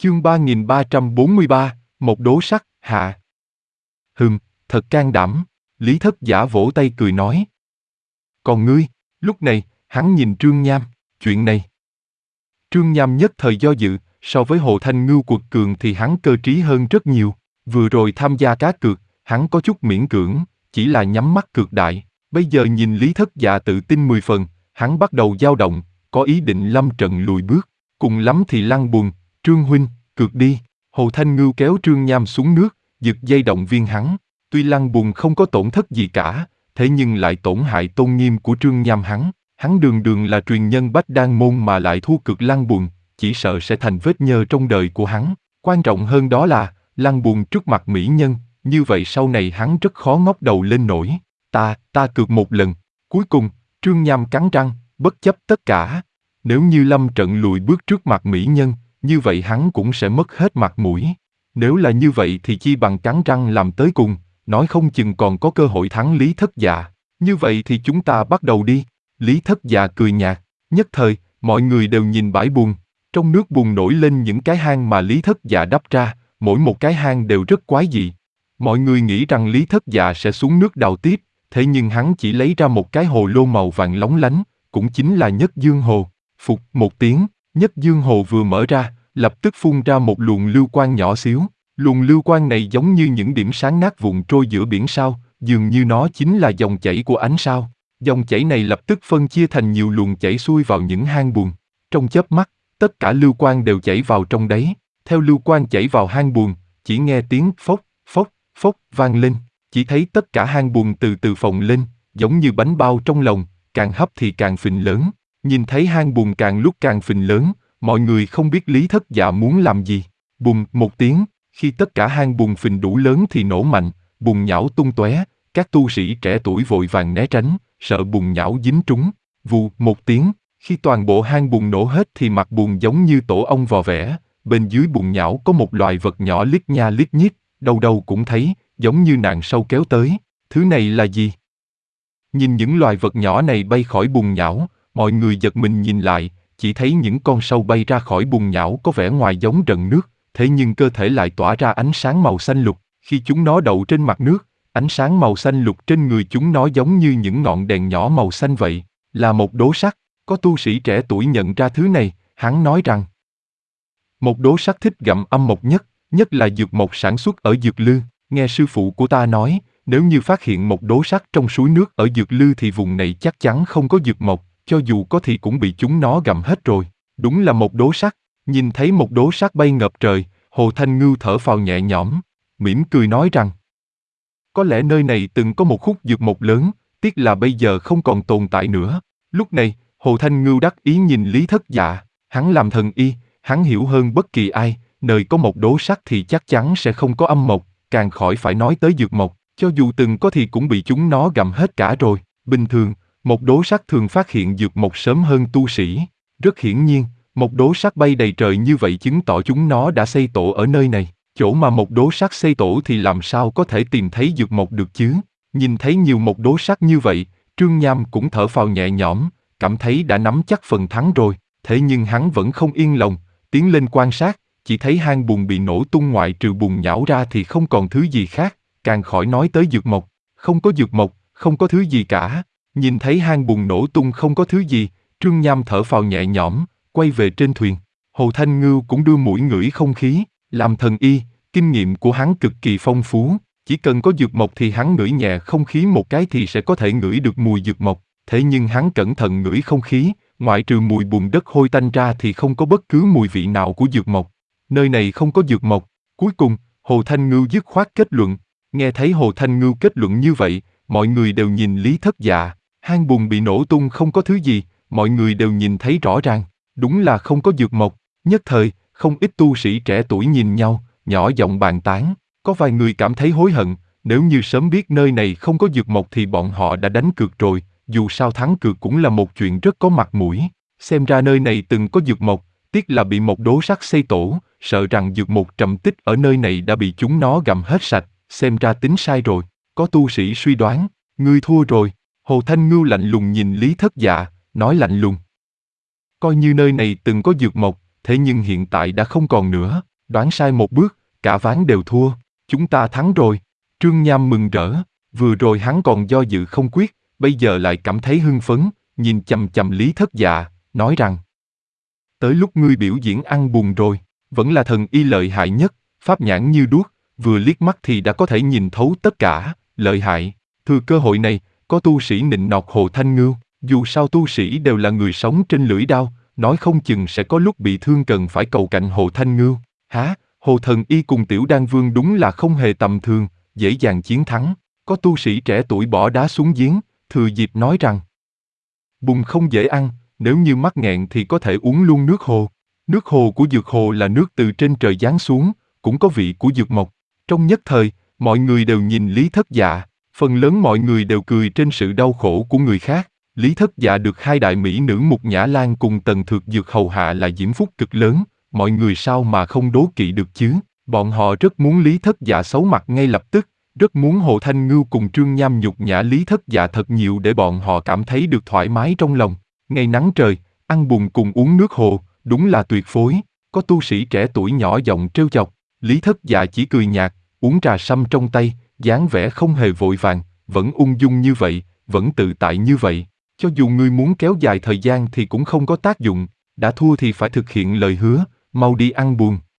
Chương 3343, một đố sắt, hạ. Thật can đảm, Lý Thất Giả vỗ tay cười nói. Còn ngươi, lúc này, hắn nhìn Trương Nham, chuyện này. Trương Nham nhất thời do dự, so với Hồ Thanh Ngưu quật cường thì hắn cơ trí hơn rất nhiều. Vừa rồi tham gia cá cược, hắn có chút miễn cưỡng, chỉ là nhắm mắt cược đại. Bây giờ nhìn Lý Thất Dạ tự tin 10 phần, hắn bắt đầu dao động, có ý định lâm trận lùi bước. Cùng lắm thì lăn buồn, Trương huynh, cược đi. Hồ Thanh Ngưu kéo Trương Nham xuống nước, giật dây động viên hắn. Tuy lăn buồn không có tổn thất gì cả, thế nhưng lại tổn hại tôn nghiêm của Trương Nham hắn. Hắn đường đường là truyền nhân Bách Đan môn mà lại thua cược lăn buồn, chỉ sợ sẽ thành vết nhơ trong đời của hắn. Quan trọng hơn đó là, lăn buồn trước mặt mỹ nhân, như vậy sau này hắn rất khó ngóc đầu lên nổi. Ta cược một lần. Cuối cùng, Trương Nham cắn răng, bất chấp tất cả. Nếu như lâm trận lùi bước trước mặt mỹ nhân, như vậy hắn cũng sẽ mất hết mặt mũi. Nếu là như vậy thì chi bằng cắn răng làm tới cùng, nói không chừng còn có cơ hội thắng Lý Thất Dạ. Như vậy thì chúng ta bắt đầu đi. Lý Thất Dạ cười nhạt, nhất thời, mọi người đều nhìn bãi bùn. Trong nước bùn nổi lên những cái hang mà Lý Thất Dạ đắp ra, mỗi một cái hang đều rất quái dị. Mọi người nghĩ rằng Lý Thất Dạ sẽ xuống nước đào tiếp, thế nhưng hắn chỉ lấy ra một cái hồ lô màu vàng lóng lánh, cũng chính là Nhất Dương Hồ. Phụt một tiếng, Nhất Dương Hồ vừa mở ra, lập tức phun ra một luồng lưu quang nhỏ xíu. Luồng lưu quang này giống như những điểm sáng nát vụn trôi giữa biển sao, dường như nó chính là dòng chảy của ánh sao. Dòng chảy này lập tức phân chia thành nhiều luồng chảy xuôi vào những hang bùn. Trong chớp mắt, tất cả lưu quang đều chảy vào trong đấy. Theo lưu quang chảy vào hang bùn, chỉ nghe tiếng phốc, phốc, phốc vang lên. Chỉ thấy tất cả hang bùn từ từ phồng lên, giống như bánh bao trong lồng, càng hấp thì càng phình lớn. Nhìn thấy hang bùn càng lúc càng phình lớn, mọi người không biết Lý Thất Dạ muốn làm gì. Bùm một tiếng, khi tất cả hang bùn phình đủ lớn thì nổ mạnh, bùn nhão tung tóe. Các tu sĩ trẻ tuổi vội vàng né tránh, sợ bùn nhão dính trúng. Vù một tiếng, khi toàn bộ hang bùn nổ hết thì mặt bùn giống như tổ ong vò vẽ. Bên dưới bùn nhão có một loài vật nhỏ lít nha lít nhít, đâu đâu cũng thấy, giống như nạn sâu kéo tới. Thứ này là gì? Nhìn những loài vật nhỏ này bay khỏi bùn nhão, mọi người giật mình nhìn lại, chỉ thấy những con sâu bay ra khỏi bùn nhão có vẻ ngoài giống rần nước, thế nhưng cơ thể lại tỏa ra ánh sáng màu xanh lục. Khi chúng nó đậu trên mặt nước, ánh sáng màu xanh lục trên người chúng nó giống như những ngọn đèn nhỏ màu xanh vậy, là một đố sắt. Có tu sĩ trẻ tuổi nhận ra thứ này, hắn nói rằng một đố sắt thích gặm âm mộc nhất là dược mộc sản xuất ở Dược Lư. Nghe sư phụ của ta nói, nếu như phát hiện một đố sắt trong suối nước ở Dược Lư thì vùng này chắc chắn không có dược mộc, cho dù có thì cũng bị chúng nó gặm hết rồi. Đúng là một đố sắt. Nhìn thấy một đố sắt bay ngập trời, Hồ Thanh Ngưu thở phào nhẹ nhõm, mỉm cười nói rằng có lẽ nơi này từng có một khúc dược mộc lớn, tiếc là bây giờ không còn tồn tại nữa. Lúc này, Hồ Thanh Ngưu đắc ý nhìn Lý Thất Dạ, hắn làm thần y, hắn hiểu hơn bất kỳ ai, nơi có một đố sắt thì chắc chắn sẽ không có âm mộc, càng khỏi phải nói tới dược mộc, cho dù từng có thì cũng bị chúng nó gặm hết cả rồi. Bình thường, một đố sắt thường phát hiện dược mộc sớm hơn tu sĩ. Rất hiển nhiên, một đố sắt bay đầy trời như vậy chứng tỏ chúng nó đã xây tổ ở nơi này. Chỗ mà một đố sắt xây tổ thì làm sao có thể tìm thấy dược mộc được chứ? Nhìn thấy nhiều một đố sắt như vậy, Trương Nham cũng thở phào nhẹ nhõm, cảm thấy đã nắm chắc phần thắng rồi. Thế nhưng hắn vẫn không yên lòng, tiến lên quan sát, chỉ thấy hang bùn bị nổ tung, ngoại trừ bùn nhão ra thì không còn thứ gì khác, càng khỏi nói tới dược mộc. Không có dược mộc, không có thứ gì cả. Nhìn thấy hang bùn nổ tung không có thứ gì, Trương Nham thở phào nhẹ nhõm, quay về trên thuyền. Hồ Thanh Ngưu cũng đưa mũi ngửi không khí, làm thần y, kinh nghiệm của hắn cực kỳ phong phú, chỉ cần có dược mộc thì hắn ngửi nhẹ không khí một cái thì sẽ có thể ngửi được mùi dược mộc. Thế nhưng hắn cẩn thận ngửi không khí, ngoại trừ mùi bùn đất hôi tanh ra thì không có bất cứ mùi vị nào của dược mộc. Nơi này không có dược mộc. Cuối cùng, Hồ Thanh Ngưu dứt khoát kết luận. Nghe thấy Hồ Thanh Ngưu kết luận như vậy, mọi người đều nhìn Lý Thất Dạ. Hang bùn bị nổ tung không có thứ gì, mọi người đều nhìn thấy rõ ràng. Đúng là không có dược mộc. Nhất thời, không ít tu sĩ trẻ tuổi nhìn nhau, nhỏ giọng bàn tán. Có vài người cảm thấy hối hận, nếu như sớm biết nơi này không có dược mộc thì bọn họ đã đánh cược rồi, dù sao thắng cược cũng là một chuyện rất có mặt mũi. Xem ra nơi này từng có dược mộc, tiếc là bị một đố sắt xây tổ, sợ rằng dược mộc trầm tích ở nơi này đã bị chúng nó gặm hết sạch, xem ra tính sai rồi. Có tu sĩ suy đoán, ngươi thua rồi. Hồ Thanh Ngưu lạnh lùng nhìn Lý Thất Dạ, nói lạnh lùng. Coi như nơi này từng có dược mộc, thế nhưng hiện tại đã không còn nữa. Đoán sai một bước, cả ván đều thua. Chúng ta thắng rồi. Trương Nham mừng rỡ. Vừa rồi hắn còn do dự không quyết, bây giờ lại cảm thấy hưng phấn, nhìn chằm chằm Lý Thất Dạ, nói rằng: tới lúc ngươi biểu diễn ăn bùn rồi, vẫn là thần y lợi hại nhất, pháp nhãn như đuốc, vừa liếc mắt thì đã có thể nhìn thấu tất cả, lợi hại. Thừa cơ hội này, có tu sĩ nịnh nọt Hồ Thanh Ngưu, dù sao tu sĩ đều là người sống trên lưỡi đao, nói không chừng sẽ có lúc bị thương cần phải cầu cạnh Hồ Thanh Ngưu. Hả, Hồ Thần Y cùng Tiểu Đan Vương đúng là không hề tầm thường, dễ dàng chiến thắng. Có tu sĩ trẻ tuổi bỏ đá xuống giếng, thừa dịp nói rằng: bùn không dễ ăn, nếu như mắc nghẹn thì có thể uống luôn nước hồ. Nước hồ của dược hồ là nước từ trên trời giáng xuống, cũng có vị của dược mộc. Trong nhất thời, mọi người đều nhìn Lý Thất Dạ, phần lớn mọi người đều cười trên sự đau khổ của người khác. Lý Thất Dạ được hai đại mỹ nữ Mục Nhã Lan cùng Tần Thược Dược hầu hạ là diễm phúc cực lớn, mọi người sao mà không đố kỵ được chứ. Bọn họ rất muốn Lý Thất Dạ xấu mặt ngay lập tức, rất muốn Hồ Thanh Ngưu cùng Trương Nham nhục nhã Lý Thất Dạ thật nhiều để bọn họ cảm thấy được thoải mái trong lòng. Ngày nắng trời, ăn bùn cùng uống nước hồ, đúng là tuyệt phối. Có tu sĩ trẻ tuổi nhỏ giọng trêu chọc, Lý Thất Dạ chỉ cười nhạt, uống trà sâm trong tay, dáng vẻ không hề vội vàng, vẫn ung dung như vậy, vẫn tự tại như vậy. Cho dù ngươi muốn kéo dài thời gian thì cũng không có tác dụng, đã thua thì phải thực hiện lời hứa, mau đi ăn bùn.